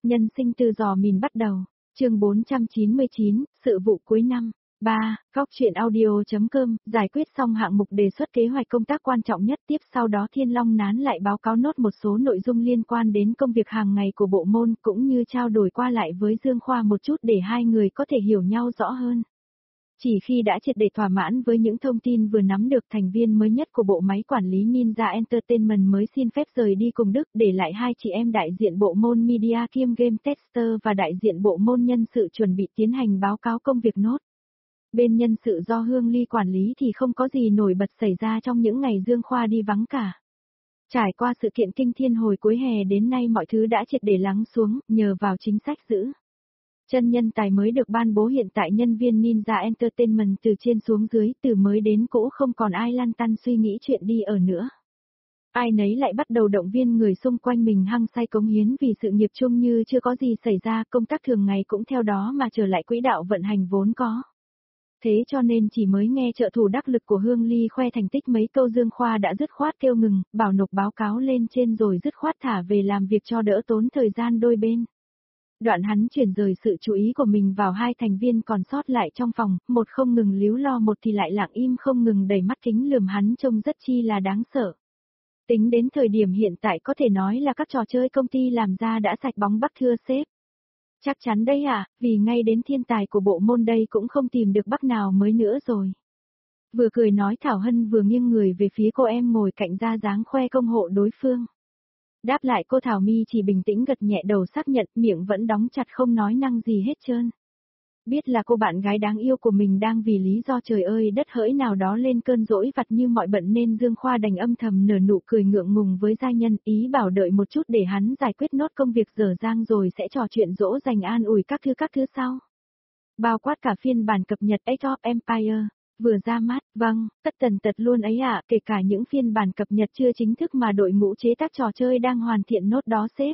Nhân sinh từ giò mìn bắt đầu, chương 499, sự vụ cuối năm. 3. Góc truyện audio.com, giải quyết xong hạng mục đề xuất kế hoạch công tác quan trọng nhất, tiếp sau đó Thiên Long Nán lại báo cáo nốt một số nội dung liên quan đến công việc hàng ngày của bộ môn, cũng như trao đổi qua lại với Dương Khoa một chút để hai người có thể hiểu nhau rõ hơn. Chỉ khi đã triệt để thỏa mãn với những thông tin vừa nắm được, thành viên mới nhất của bộ máy quản lý Ninja Entertainment mới xin phép rời đi cùng Đức, để lại hai chị em đại diện bộ môn Media kiêm Game Tester và đại diện bộ môn nhân sự chuẩn bị tiến hành báo cáo công việc nốt. Bên nhân sự do Hương Ly quản lý thì không có gì nổi bật xảy ra trong những ngày Dương Khoa đi vắng cả. Trải qua sự kiện kinh thiên hồi cuối hè đến nay, mọi thứ đã triệt để lắng xuống, nhờ vào chính sách giữ chân nhân tài mới được ban bố, hiện tại nhân viên Ninja Entertainment từ trên xuống dưới, từ mới đến cũ không còn ai lăn tăn suy nghĩ chuyện đi ở nữa. Ai nấy lại bắt đầu động viên người xung quanh mình hăng say cống hiến vì sự nghiệp chung như chưa có gì xảy ra, công tác thường ngày cũng theo đó mà trở lại quỹ đạo vận hành vốn có. Thế cho nên chỉ mới nghe trợ thủ đắc lực của Hương Ly khoe thành tích mấy câu, Dương Khoa đã dứt khoát kêu ngừng, bảo nộp báo cáo lên trên rồi dứt khoát thả về làm việc cho đỡ tốn thời gian đôi bên. Đoạn hắn chuyển rời sự chú ý của mình vào hai thành viên còn sót lại trong phòng, một không ngừng líu lo, một thì lại lặng im không ngừng đẩy mắt kính lườm hắn trông rất chi là đáng sợ. Tính đến thời điểm hiện tại có thể nói là các trò chơi công ty làm ra đã sạch bóng bắc thưa sếp. Chắc chắn đấy à, vì ngay đến thiên tài của bộ môn đây cũng không tìm được bắc nào mới nữa rồi. Vừa cười nói Thảo Hân vừa nghiêng người về phía cô em ngồi cạnh ra dáng khoe công hộ đối phương. Đáp lại cô Thảo Mi chỉ bình tĩnh gật nhẹ đầu xác nhận, miệng vẫn đóng chặt không nói năng gì hết trơn. Biết là cô bạn gái đáng yêu của mình đang vì lý do trời ơi đất hỡi nào đó lên cơn dỗi vặt như mọi bận, nên Dương Khoa đành âm thầm nở nụ cười ngượng ngùng với gia nhân, ý bảo đợi một chút để hắn giải quyết nốt công việc dở dang rồi sẽ trò chuyện dỗ dành an ủi các thứ sau. Bao quát cả phiên bản cập nhật Age of Empire vừa ra mắt, vâng, tất tần tật luôn ấy ạ, kể cả những phiên bản cập nhật chưa chính thức mà đội ngũ chế tác trò chơi đang hoàn thiện nốt đó sếp.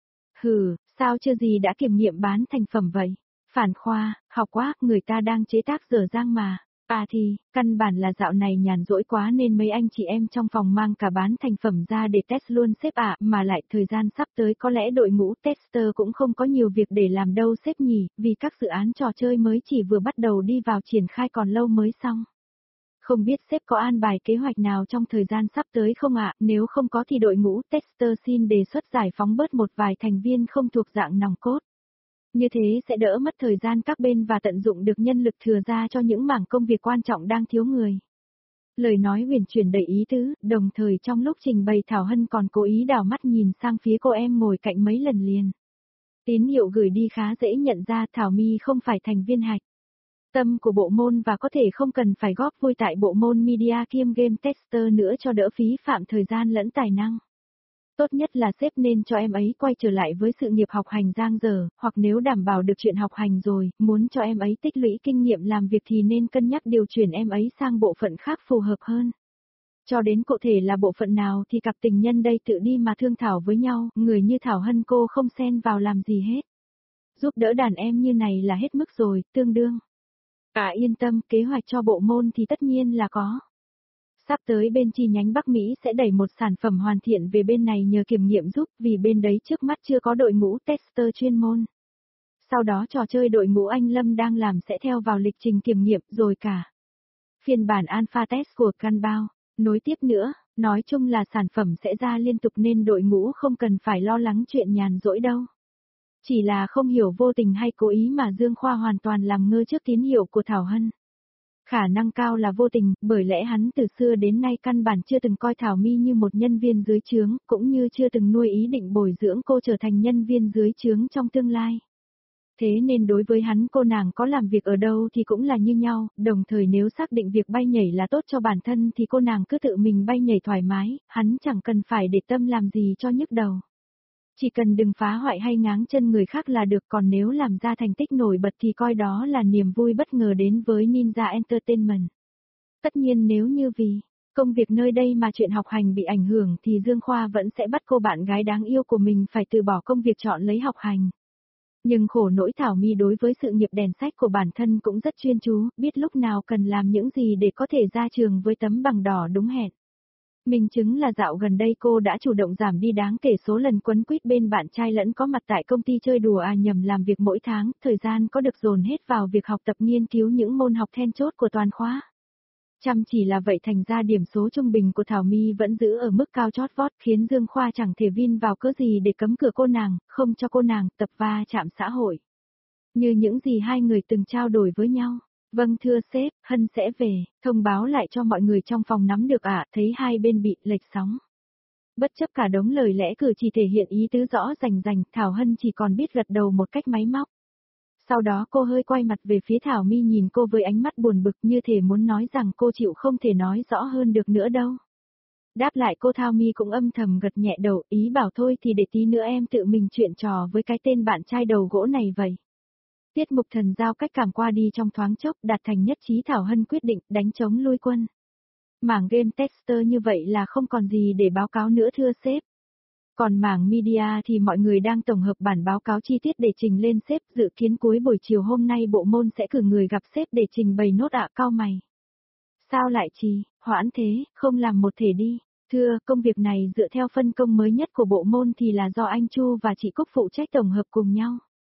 Hừ, sao chưa gì đã kiểm nghiệm bán thành phẩm vậy? Phản khoa, học quá, người ta đang chế tác dở dang mà. À thì, căn bản là dạo này nhàn rỗi quá nên mấy anh chị em trong phòng mang cả bán thành phẩm ra để test luôn sếp ạ, mà lại thời gian sắp tới có lẽ đội ngũ tester cũng không có nhiều việc để làm đâu sếp nhỉ, vì các dự án trò chơi mới chỉ vừa bắt đầu đi vào triển khai còn lâu mới xong. Không biết sếp có an bài kế hoạch nào trong thời gian sắp tới không ạ, nếu không có thì đội ngũ tester xin đề xuất giải phóng bớt một vài thành viên không thuộc dạng nòng cốt. Như thế sẽ đỡ mất thời gian các bên và tận dụng được nhân lực thừa ra cho những mảng công việc quan trọng đang thiếu người. Lời nói huyền chuyển đầy ý tứ, đồng thời trong lúc trình bày Thảo Hân còn cố ý đảo mắt nhìn sang phía cô em ngồi cạnh mấy lần liền. Tín hiệu gửi đi khá dễ nhận ra Thảo Mi không phải thành viên hạch tâm của bộ môn và có thể không cần phải góp vui tại bộ môn Media kiêm Game Tester nữa cho đỡ phí phạm thời gian lẫn tài năng. Tốt nhất là sếp nên cho em ấy quay trở lại với sự nghiệp học hành dang dở, hoặc nếu đảm bảo được chuyện học hành rồi, muốn cho em ấy tích lũy kinh nghiệm làm việc thì nên cân nhắc điều chuyển em ấy sang bộ phận khác phù hợp hơn. Cho đến cụ thể là bộ phận nào thì cặp tình nhân đây tự đi mà thương thảo với nhau, người như Thảo Hân cô không xen vào làm gì hết. Giúp đỡ đàn em như này là hết mức rồi, tương đương. Yên tâm, kế hoạch cho bộ môn thì tất nhiên là có. Sắp tới bên chi nhánh Bắc Mỹ sẽ đẩy một sản phẩm hoàn thiện về bên này nhờ kiểm nghiệm giúp, vì bên đấy trước mắt chưa có đội ngũ tester chuyên môn. Sau đó trò chơi đội ngũ anh Lâm đang làm sẽ theo vào lịch trình kiểm nghiệm rồi cả. Phiên bản alpha test của Canbao, nối tiếp nữa, nói chung là sản phẩm sẽ ra liên tục nên đội ngũ không cần phải lo lắng chuyện nhàn rỗi đâu. Chỉ là không hiểu vô tình hay cố ý mà Dương Khoa hoàn toàn làm ngơ trước tín hiệu của Thảo Hân. Khả năng cao là vô tình, bởi lẽ hắn từ xưa đến nay căn bản chưa từng coi Thảo Mi như một nhân viên dưới trướng, cũng như chưa từng nuôi ý định bồi dưỡng cô trở thành nhân viên dưới trướng trong tương lai. Thế nên đối với hắn cô nàng có làm việc ở đâu thì cũng là như nhau, đồng thời nếu xác định việc bay nhảy là tốt cho bản thân thì cô nàng cứ tự mình bay nhảy thoải mái, hắn chẳng cần phải để tâm làm gì cho nhức đầu. Chỉ cần đừng phá hoại hay ngáng chân người khác là được, còn nếu làm ra thành tích nổi bật thì coi đó là niềm vui bất ngờ đến với Ninja Entertainment. Tất nhiên nếu như vì công việc nơi đây mà chuyện học hành bị ảnh hưởng thì Dương Khoa vẫn sẽ bắt cô bạn gái đáng yêu của mình phải từ bỏ công việc chọn lấy học hành. Nhưng khổ nỗi Thảo Mi đối với sự nghiệp đèn sách của bản thân cũng rất chuyên chú, biết lúc nào cần làm những gì để có thể ra trường với tấm bằng đỏ đúng hẹn. Minh chứng là dạo gần đây cô đã chủ động giảm đi đáng kể số lần quấn quýt bên bạn trai lẫn có mặt tại công ty chơi đùa nhầm làm việc mỗi tháng, thời gian có được dồn hết vào việc học tập nghiên cứu những môn học then chốt của toàn khóa. Chăm chỉ là vậy thành ra điểm số trung bình của Thảo My vẫn giữ ở mức cao chót vót khiến Dương Khoa chẳng thể vin vào cớ gì để cấm cửa cô nàng, không cho cô nàng tập va chạm xã hội. Như những gì hai người từng trao đổi với nhau. Vâng thưa sếp, Hân sẽ về, thông báo lại cho mọi người trong phòng nắm được thấy hai bên bị lệch sóng. Bất chấp cả đống lời lẽ cử chỉ thể hiện ý tứ rõ rành rành, Thảo Hân chỉ còn biết gật đầu một cách máy móc. Sau đó cô hơi quay mặt về phía Thảo My nhìn cô với ánh mắt buồn bực như thể muốn nói rằng cô chịu không thể nói rõ hơn được nữa đâu. Đáp lại cô Thảo My cũng âm thầm gật nhẹ đầu, ý bảo thôi thì để tí nữa em tự mình chuyện trò với cái tên bạn trai đầu gỗ này vậy. Tiết Mục Thần giao cách cảm qua đi trong thoáng chốc, đạt thành nhất trí. Thảo Hân quyết định đánh chống lui quân. Mảng game tester như vậy là không còn gì để báo cáo nữa thưa sếp. Còn mảng media thì mọi người đang tổng hợp bản báo cáo chi tiết để trình lên sếp, dự kiến cuối buổi chiều hôm nay bộ môn sẽ cử người gặp sếp để trình bày nốt cao mày. Sao lại trì, hoãn thế, không làm một thể đi. Thưa, công việc này dựa theo phân công mới nhất của bộ môn thì là do anh Chu và chị Cúc phụ trách tổng hợp cùng nhau.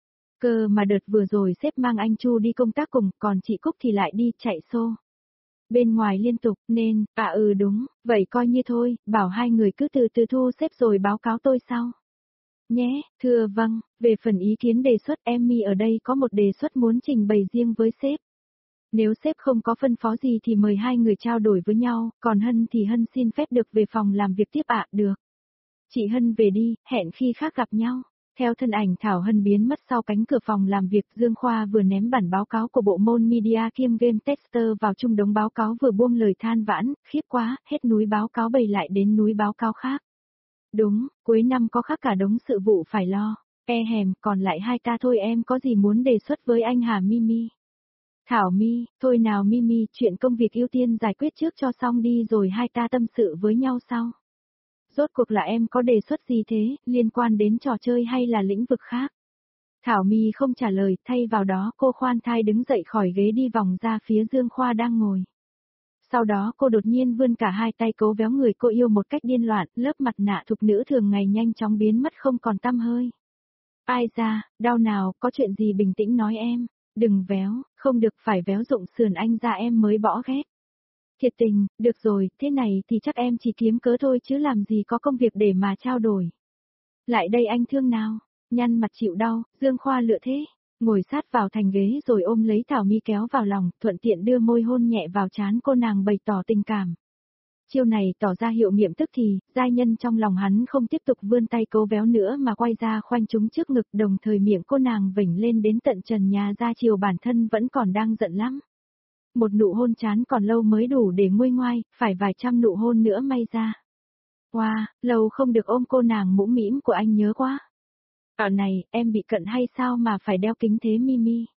Cơ mà đợt vừa rồi sếp mang anh Chu đi công tác cùng, còn chị Cúc thì lại đi chạy xô. Bên ngoài liên tục, nên, đúng, vậy coi như thôi, bảo hai người cứ từ từ thu xếp rồi báo cáo tôi sau. Nhé, thưa vâng, về phần ý kiến đề xuất Emmy ở đây có một đề xuất muốn trình bày riêng với sếp. Nếu sếp không có phân phó gì thì mời hai người trao đổi với nhau, còn Hân thì Hân xin phép được về phòng làm việc tiếp được. Chị Hân về đi, hẹn khi khác gặp nhau. Theo thân ảnh Thảo Hân biến mất sau cánh cửa phòng làm việc, Dương Khoa vừa ném bản báo cáo của bộ môn media kiêm game tester vào chung đống báo cáo vừa buông lời than vãn, khiếp quá, hết núi báo cáo bày lại đến núi báo cáo khác. Đúng, cuối năm có khác cả đống sự vụ phải lo. Hèm, còn lại hai ta thôi em có gì muốn đề xuất với anh hả Mimi? Thảo My, thôi nào Mimi, chuyện công việc ưu tiên giải quyết trước cho xong đi rồi hai ta tâm sự với nhau sau. Rốt cuộc là em có đề xuất gì thế, liên quan đến trò chơi hay là lĩnh vực khác? Thảo My không trả lời, thay vào đó cô khoan thai đứng dậy khỏi ghế đi vòng ra phía Dương Khoa đang ngồi. Sau đó cô đột nhiên vươn cả hai tay cố véo người cô yêu một cách điên loạn, lớp mặt nạ thục nữ thường ngày nhanh chóng biến mất không còn tăm hơi. Ai ra, đau nào, có chuyện gì bình tĩnh nói em, đừng véo, không được phải véo rụng sườn anh ra em mới bỏ ghét. Thiệt tình, được rồi, thế này thì chắc em chỉ kiếm cớ thôi chứ làm gì có công việc để mà trao đổi. Lại đây anh thương nào, nhăn mặt chịu đau, Dương Khoa lựa thế, ngồi sát vào thành ghế rồi ôm lấy Thảo My kéo vào lòng, thuận tiện đưa môi hôn nhẹ vào trán cô nàng bày tỏ tình cảm. Chiêu này tỏ ra hiệu nghiệm tức thì, giai nhân trong lòng hắn không tiếp tục vươn tay cố véo nữa mà quay ra khoanh chúng trước ngực đồng thời miệng cô nàng vểnh lên đến tận trần nhà ra chiều bản thân vẫn còn đang giận lắm. Một nụ hôn chán còn lâu mới đủ để nguôi ngoai, phải vài trăm nụ hôn nữa may ra. Wow, lâu không được ôm cô nàng mũm mĩm của anh nhớ quá. Này, em bị cận hay sao mà phải đeo kính thế Mimi?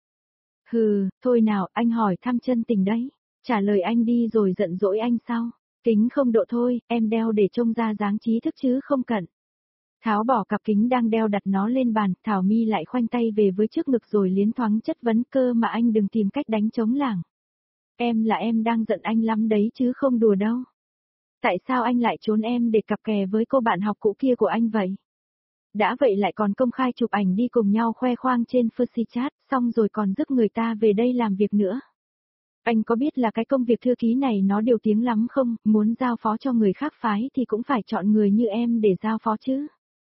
Hừ, thôi nào, anh hỏi thăm chân tình đấy. Trả lời anh đi rồi giận dỗi anh sau. Kính không độ thôi, em đeo để trông ra dáng trí thức chứ không cận. Tháo bỏ cặp kính đang đeo đặt nó lên bàn, Thảo My lại khoanh tay về với trước ngực rồi liến thoáng chất vấn cơ mà anh đừng tìm cách đánh trống lảng. Em đang giận anh lắm đấy chứ không đùa đâu. Tại sao anh lại trốn em để cặp kè với cô bạn học cũ kia của anh vậy? Đã vậy lại còn công khai chụp ảnh đi cùng nhau khoe khoang trên Fussy Chat, xong rồi còn rước người ta về đây làm việc nữa. Anh có biết là cái công việc thư ký này nó điều tiếng lắm không, muốn giao phó cho người khác phái thì cũng phải chọn người như em để giao phó chứ.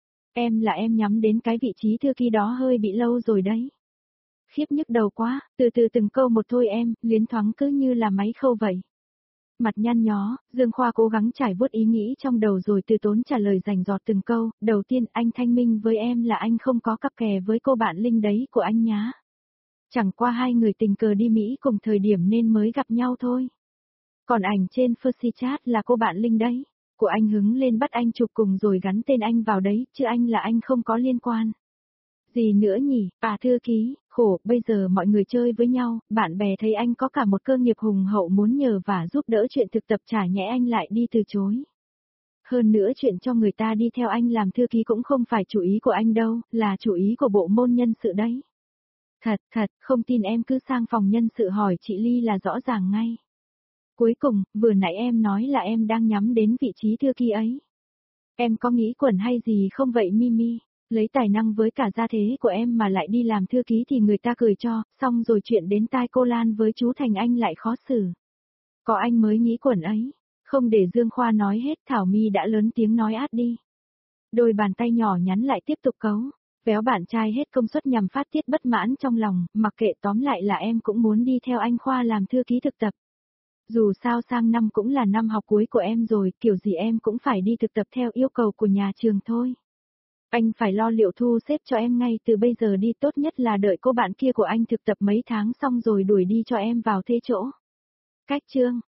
Em nhắm đến cái vị trí thư ký đó hơi bị lâu rồi đấy. Khiếp nhức đầu quá, từ từ từng câu một thôi em, liến thoáng cứ như là máy khâu vậy. Mặt nhăn nhó, Dương Khoa cố gắng trải vuốt ý nghĩ trong đầu rồi từ tốn trả lời rành rọt từng câu. Đầu tiên anh thanh minh với em là anh không có cặp kè với cô bạn Linh đấy của anh nhá. Chẳng qua hai người tình cờ đi Mỹ cùng thời điểm nên mới gặp nhau thôi. Còn ảnh trên Fussy Chat là cô bạn Linh đấy. Của anh hứng lên bắt anh chụp cùng rồi gắn tên anh vào đấy, chứ anh là anh không có liên quan. Gì nữa nhỉ, thư ký, khổ, bây giờ mọi người chơi với nhau, bạn bè thấy anh có cả một cơ nghiệp hùng hậu muốn nhờ và giúp đỡ chuyện thực tập chả nhẽ anh lại đi từ chối. Hơn nữa chuyện cho người ta đi theo anh làm thư ký cũng không phải chủ ý của anh đâu, là chủ ý của bộ môn nhân sự đấy. Thật, không tin em cứ sang phòng nhân sự hỏi chị Ly là rõ ràng ngay. Cuối cùng, vừa nãy em nói là em đang nhắm đến vị trí thư ký ấy. Em có nghĩ quẩn hay gì không vậy Mimi? Lấy tài năng với cả gia thế của em mà lại đi làm thư ký thì người ta cười cho, xong rồi chuyện đến tai cô Lan với chú Thành Anh lại khó xử. Có anh mới nghĩ quẩn ấy. Không để Dương Khoa nói hết, Thảo My đã lớn tiếng nói át đi. Đôi bàn tay nhỏ nhắn lại tiếp tục cấu, véo bạn trai hết công suất nhằm phát tiết bất mãn trong lòng, mặc kệ, tóm lại là em cũng muốn đi theo anh Khoa làm thư ký thực tập. Dù sao sang năm cũng là năm học cuối của em rồi, kiểu gì em cũng phải đi thực tập theo yêu cầu của nhà trường thôi. Anh phải lo liệu thu xếp cho em ngay từ bây giờ đi, tốt nhất là đợi cô bạn kia của anh thực tập mấy tháng xong rồi đuổi đi cho em vào thế chỗ. Cách chương